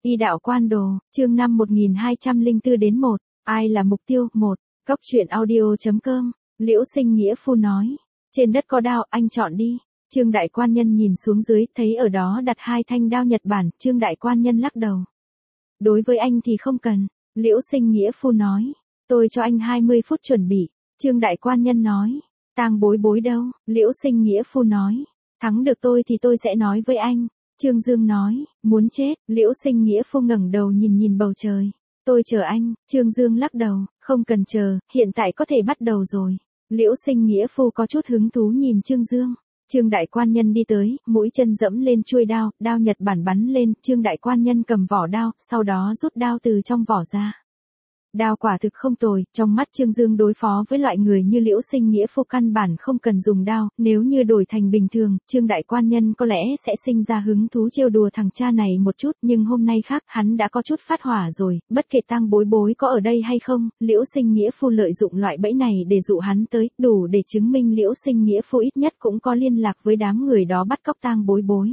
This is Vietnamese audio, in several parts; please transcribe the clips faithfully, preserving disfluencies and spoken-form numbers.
Y đạo quan đồ, chương năm một nghìn hai trăm lẻ bốn đến một, ai là mục tiêu, một, Cốc truyện audio.com, Liễu Sinh Nghĩa Phu nói, trên đất có đao, anh chọn đi. Trương đại quan nhân nhìn xuống dưới, thấy ở đó đặt hai thanh đao Nhật Bản, Trương đại quan nhân lắc đầu. Đối với anh thì không cần, Liễu Sinh Nghĩa Phu nói, tôi cho anh hai mươi phút chuẩn bị. Trương đại quan nhân nói, Tang Bối Bối đâu? Liễu Sinh Nghĩa Phu nói, thắng được tôi thì tôi sẽ nói với anh. Trương Dương nói, muốn chết. Liễu Sinh Nghĩa Phu ngẩng đầu nhìn nhìn bầu trời. Tôi chờ anh. Trương Dương lắc đầu, không cần chờ, hiện tại có thể bắt đầu rồi. Liễu Sinh Nghĩa Phu có chút hứng thú nhìn Trương Dương. Trương đại quan nhân đi tới, mũi chân dẫm lên chuôi đao, đao Nhật Bản bắn lên, Trương đại quan nhân cầm vỏ đao, sau đó rút đao từ trong vỏ ra. Đao quả thực không tồi, trong mắt Trương Dương đối phó với loại người như Liễu Sinh Nghĩa Phu căn bản không cần dùng đao, nếu như đổi thành bình thường, Trương đại quan nhân có lẽ sẽ sinh ra hứng thú trêu đùa thằng cha này một chút, nhưng hôm nay khác, hắn đã có chút phát hỏa rồi, bất kể Tang Bối Bối có ở đây hay không, Liễu Sinh Nghĩa Phu lợi dụng loại bẫy này để dụ hắn tới, đủ để chứng minh Liễu Sinh Nghĩa Phu ít nhất cũng có liên lạc với đám người đó bắt cóc Tang Bối Bối.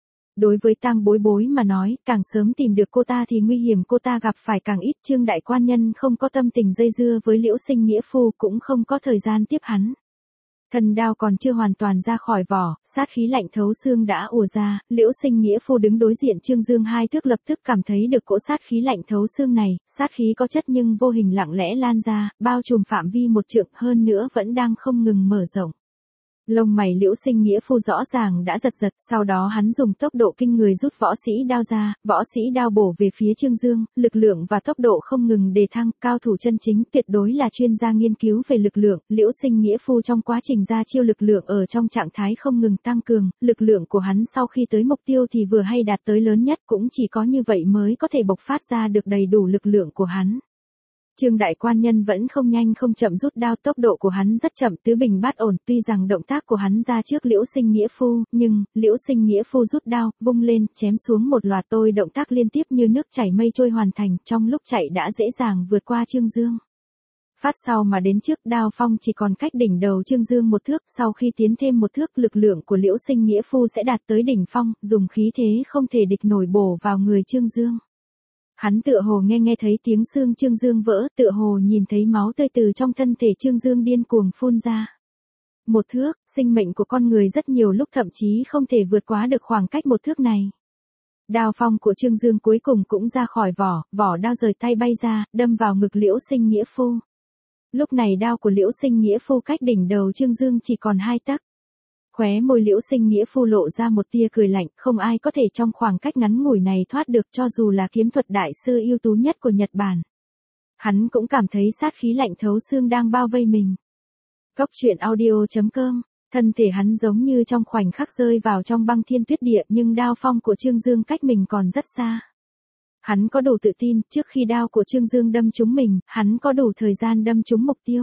Đối với Tang Bối Bối mà nói, càng sớm tìm được cô ta thì nguy hiểm cô ta gặp phải càng ít. Trương đại quan nhân không có tâm tình dây dưa với Liễu Sinh Nghĩa Phu, cũng không có thời gian tiếp hắn. Thần đao còn chưa hoàn toàn ra khỏi vỏ, sát khí lạnh thấu xương đã ùa ra, Liễu Sinh Nghĩa Phu đứng đối diện Trương Dương hai thước lập tức cảm thấy được cỗ sát khí lạnh thấu xương này, sát khí có chất nhưng vô hình lặng lẽ lan ra, bao trùm phạm vi một trượng, hơn nữa vẫn đang không ngừng mở rộng. Lông mày Liễu Sinh Nghĩa Phu rõ ràng đã giật giật, sau đó hắn dùng tốc độ kinh người rút võ sĩ đao ra, võ sĩ đao bổ về phía Trương Dương, lực lượng và tốc độ không ngừng đề thăng, cao thủ chân chính, tuyệt đối là chuyên gia nghiên cứu về lực lượng. Liễu Sinh Nghĩa Phu trong quá trình ra chiêu lực lượng ở trong trạng thái không ngừng tăng cường, lực lượng của hắn sau khi tới mục tiêu thì vừa hay đạt tới lớn nhất, cũng chỉ có như vậy mới có thể bộc phát ra được đầy đủ lực lượng của hắn. Trương đại quan nhân vẫn không nhanh không chậm rút đao, tốc độ của hắn rất chậm, tứ bình bát ổn, tuy rằng động tác của hắn ra trước Liễu Sinh Nghĩa Phu, nhưng Liễu Sinh Nghĩa Phu rút đao, vung lên, chém xuống một loạt tôi động tác liên tiếp như nước chảy mây trôi hoàn thành, trong lúc chạy đã dễ dàng vượt qua Trương Dương. Phát sau mà đến trước, đao phong chỉ còn cách đỉnh đầu Trương Dương một thước, sau khi tiến thêm một thước, lực lượng của Liễu Sinh Nghĩa Phu sẽ đạt tới đỉnh phong, dùng khí thế không thể địch nổi bổ vào người Trương Dương. Hắn tựa hồ nghe nghe thấy tiếng xương Trương Dương vỡ, tựa hồ nhìn thấy máu tươi từ trong thân thể Trương Dương điên cuồng phun ra. Một thước, sinh mệnh của con người rất nhiều lúc thậm chí không thể vượt quá được khoảng cách một thước này. Đao phong của Trương Dương cuối cùng cũng ra khỏi vỏ, vỏ đao rời tay bay ra, đâm vào ngực Liễu Sinh Nghĩa Phu. Lúc này đao của Liễu Sinh Nghĩa Phu cách đỉnh đầu Trương Dương chỉ còn hai tấc. Khóe môi Liễu Sinh Nghĩa Phu lộ ra một tia cười lạnh, không ai có thể trong khoảng cách ngắn ngủi này thoát được, cho dù là kiếm thuật đại sư ưu tú nhất của Nhật Bản. Hắn cũng cảm thấy sát khí lạnh thấu xương đang bao vây mình. Cốc truyện audio.com, thân thể hắn giống như trong khoảnh khắc rơi vào trong băng thiên tuyết địa, nhưng đao phong của Trương Dương cách mình còn rất xa. Hắn có đủ tự tin, trước khi đao của Trương Dương đâm trúng mình, hắn có đủ thời gian đâm trúng mục tiêu.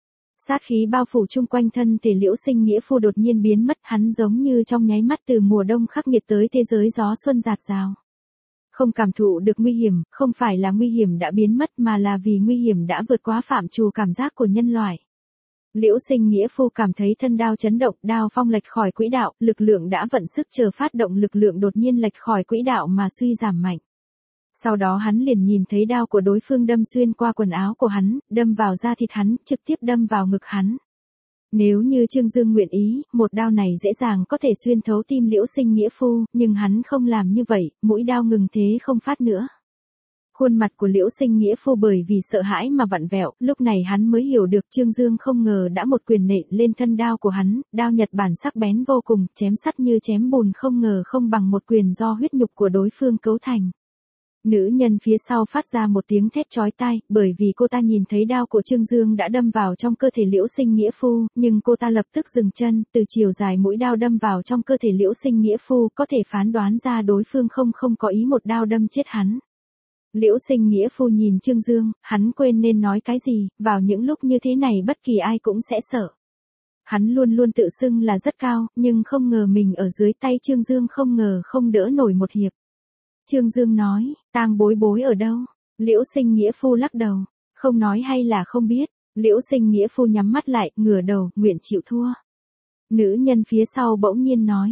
Sát khí bao phủ chung quanh thân thể Liễu Sinh Nghĩa Phu đột nhiên biến mất, hắn giống như trong nháy mắt từ mùa đông khắc nghiệt tới thế giới gió xuân rạt rào. Không cảm thụ được nguy hiểm, không phải là nguy hiểm đã biến mất mà là vì nguy hiểm đã vượt quá phạm trù cảm giác của nhân loại. Liễu Sinh Nghĩa Phu cảm thấy thân đao chấn động, đao phong lệch khỏi quỹ đạo, lực lượng đã vận sức chờ phát động, lực lượng đột nhiên lệch khỏi quỹ đạo mà suy giảm mạnh. Sau đó hắn liền nhìn thấy đao của đối phương đâm xuyên qua quần áo của hắn, đâm vào da thịt hắn, trực tiếp đâm vào ngực hắn. Nếu như Trương Dương nguyện ý, một đao này dễ dàng có thể xuyên thấu tim Liễu Sinh Nghĩa Phu, nhưng hắn không làm như vậy, mũi đao ngừng thế không phát nữa. Khuôn mặt của Liễu Sinh Nghĩa Phu bởi vì sợ hãi mà vặn vẹo, lúc này hắn mới hiểu được Trương Dương không ngờ đã một quyền nện lên thân đao của hắn, đao Nhật Bản sắc bén vô cùng, chém sắt như chém bùn, không ngờ không bằng một quyền do huyết nhục của đối phương cấu thành. Nữ nhân phía sau phát ra một tiếng thét chói tai, bởi vì cô ta nhìn thấy đao của Trương Dương đã đâm vào trong cơ thể Liễu Sinh Nghĩa Phu, nhưng cô ta lập tức dừng chân, từ chiều dài mũi đao đâm vào trong cơ thể Liễu Sinh Nghĩa Phu, có thể phán đoán ra đối phương không không có ý một đao đâm chết hắn. Liễu Sinh Nghĩa Phu nhìn Trương Dương, hắn quên nên nói cái gì, vào những lúc như thế này bất kỳ ai cũng sẽ sợ. Hắn luôn luôn tự xưng là rất cao, nhưng không ngờ mình ở dưới tay Trương Dương không ngờ không đỡ nổi một hiệp. Trương Dương nói, Tang Bối Bối ở đâu? Liễu Sinh Nghĩa Phu lắc đầu, không nói hay là không biết. Liễu Sinh Nghĩa Phu nhắm mắt lại, ngửa đầu, nguyện chịu thua. Nữ nhân phía sau bỗng nhiên nói,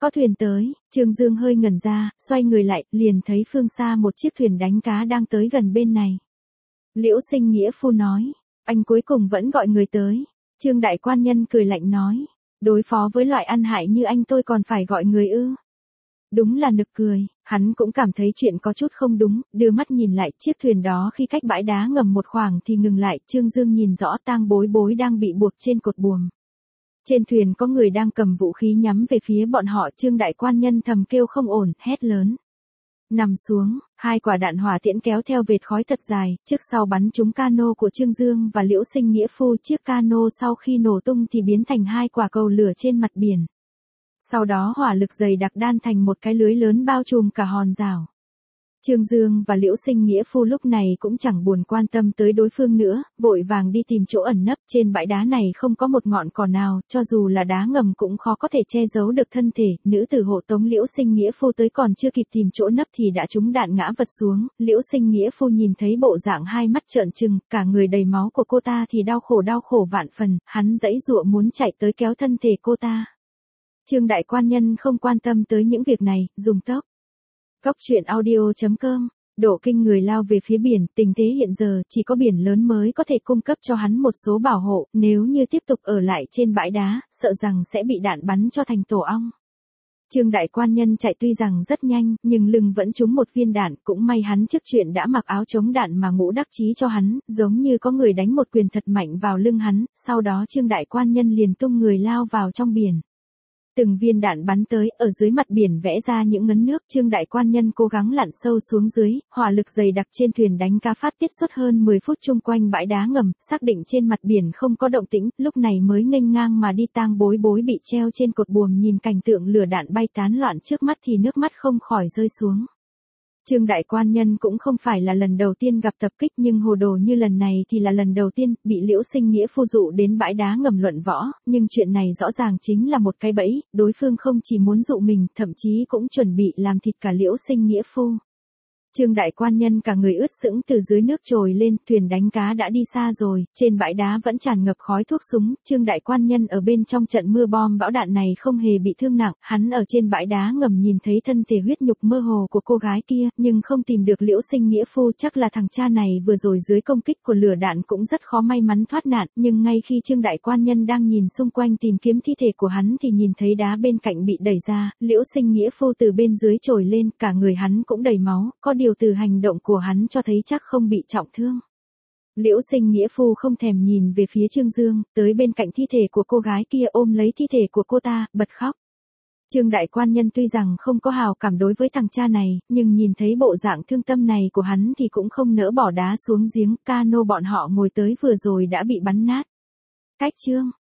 có thuyền tới, Trương Dương hơi ngẩn ra, xoay người lại, liền thấy phương xa một chiếc thuyền đánh cá đang tới gần bên này. Liễu Sinh nghĩa phu nói, anh cuối cùng vẫn gọi người tới. Trương đại quan nhân cười lạnh nói, đối phó với loại ăn hại như anh tôi còn phải gọi người ư? Đúng là nực cười, hắn cũng cảm thấy chuyện có chút không đúng, đưa mắt nhìn lại chiếc thuyền đó khi cách bãi đá ngầm một khoảng thì ngừng lại, Trương Dương nhìn rõ Tang Bối Bối đang bị buộc trên cột buồm. Trên thuyền có người đang cầm vũ khí nhắm về phía bọn họ, Trương đại quan nhân thầm kêu không ổn, hét lớn. Nằm xuống, hai quả đạn hỏa tiễn kéo theo vệt khói thật dài, trước sau bắn trúng cano của Trương Dương và Liễu Sinh nghĩa phu. Chiếc cano sau khi nổ tung thì biến thành hai quả cầu lửa trên mặt biển. Sau đó hỏa lực dày đặc đan thành một cái lưới lớn bao trùm cả hòn đảo. Trương Dương và Liễu Sinh nghĩa phu lúc này cũng chẳng buồn quan tâm tới đối phương nữa, vội vàng đi tìm chỗ ẩn nấp. Trên bãi đá này không có một ngọn cỏ nào, cho dù là đá ngầm cũng khó có thể che giấu được thân thể. Nữ tử hộ tống Liễu Sinh nghĩa phu tới còn chưa kịp tìm chỗ nấp thì đã trúng đạn ngã vật xuống. Liễu Sinh nghĩa phu nhìn thấy bộ dạng hai mắt trợn trừng, cả người đầy máu của cô ta thì đau khổ đau khổ vạn phần, hắn giãy giụa muốn chạy tới kéo thân thể cô ta. Trương đại quan nhân không quan tâm tới những việc này, dùng tốc. Góc truyện audio chấm com, độ kinh người lao về phía biển, tình thế hiện giờ chỉ có biển lớn mới có thể cung cấp cho hắn một số bảo hộ, nếu như tiếp tục ở lại trên bãi đá, sợ rằng sẽ bị đạn bắn cho thành tổ ong. Trương đại quan nhân chạy tuy rằng rất nhanh, nhưng lưng vẫn trúng một viên đạn, cũng may hắn trước chuyện đã mặc áo chống đạn mà Ngũ đắc chí cho hắn, giống như có người đánh một quyền thật mạnh vào lưng hắn, sau đó Trương đại quan nhân liền tung người lao vào trong biển. Từng viên đạn bắn tới, ở dưới mặt biển vẽ ra những ngấn nước, Trương đại quan nhân cố gắng lặn sâu xuống dưới, hỏa lực dày đặc trên thuyền đánh cá phát tiết suốt hơn mười phút chung quanh bãi đá ngầm, xác định trên mặt biển không có động tĩnh, lúc này mới nghênh ngang mà đi. Tang Bối Bối bị treo trên cột buồm nhìn cảnh tượng lửa đạn bay tán loạn trước mắt thì nước mắt không khỏi rơi xuống. Trương đại quan nhân cũng không phải là lần đầu tiên gặp tập kích, nhưng hồ đồ như lần này thì là lần đầu tiên, bị Liễu Sinh nghĩa phu dụ đến bãi đá ngầm luận võ, nhưng chuyện này rõ ràng chính là một cái bẫy, đối phương không chỉ muốn dụ mình, thậm chí cũng chuẩn bị làm thịt cả Liễu Sinh nghĩa phu. Trương đại quan nhân cả người ướt sũng từ dưới nước trồi lên, thuyền đánh cá đã đi xa rồi, trên bãi đá vẫn tràn ngập khói thuốc súng, Trương đại quan nhân ở bên trong trận mưa bom bão đạn này không hề bị thương nặng, hắn ở trên bãi đá ngầm nhìn thấy thân thể huyết nhục mơ hồ của cô gái kia, nhưng không tìm được Liễu Sinh nghĩa phu, chắc là thằng cha này vừa rồi dưới công kích của lửa đạn cũng rất khó may mắn thoát nạn, nhưng ngay khi Trương đại quan nhân đang nhìn xung quanh tìm kiếm thi thể của hắn thì nhìn thấy đá bên cạnh bị đẩy ra, Liễu Sinh nghĩa phu từ bên dưới trồi lên, cả người hắn cũng đầy máu, có điều từ hành động của hắn cho thấy chắc không bị trọng thương. Liễu Sinh nghĩa phu không thèm nhìn về phía Trương Dương, tới bên cạnh thi thể của cô gái kia ôm lấy thi thể của cô ta, bật khóc. Trương đại quan nhân tuy rằng không có hào cảm đối với thằng cha này, nhưng nhìn thấy bộ dạng thương tâm này của hắn thì cũng không nỡ bỏ đá xuống giếng, cano bọn họ ngồi tới vừa rồi đã bị bắn nát. Cách chương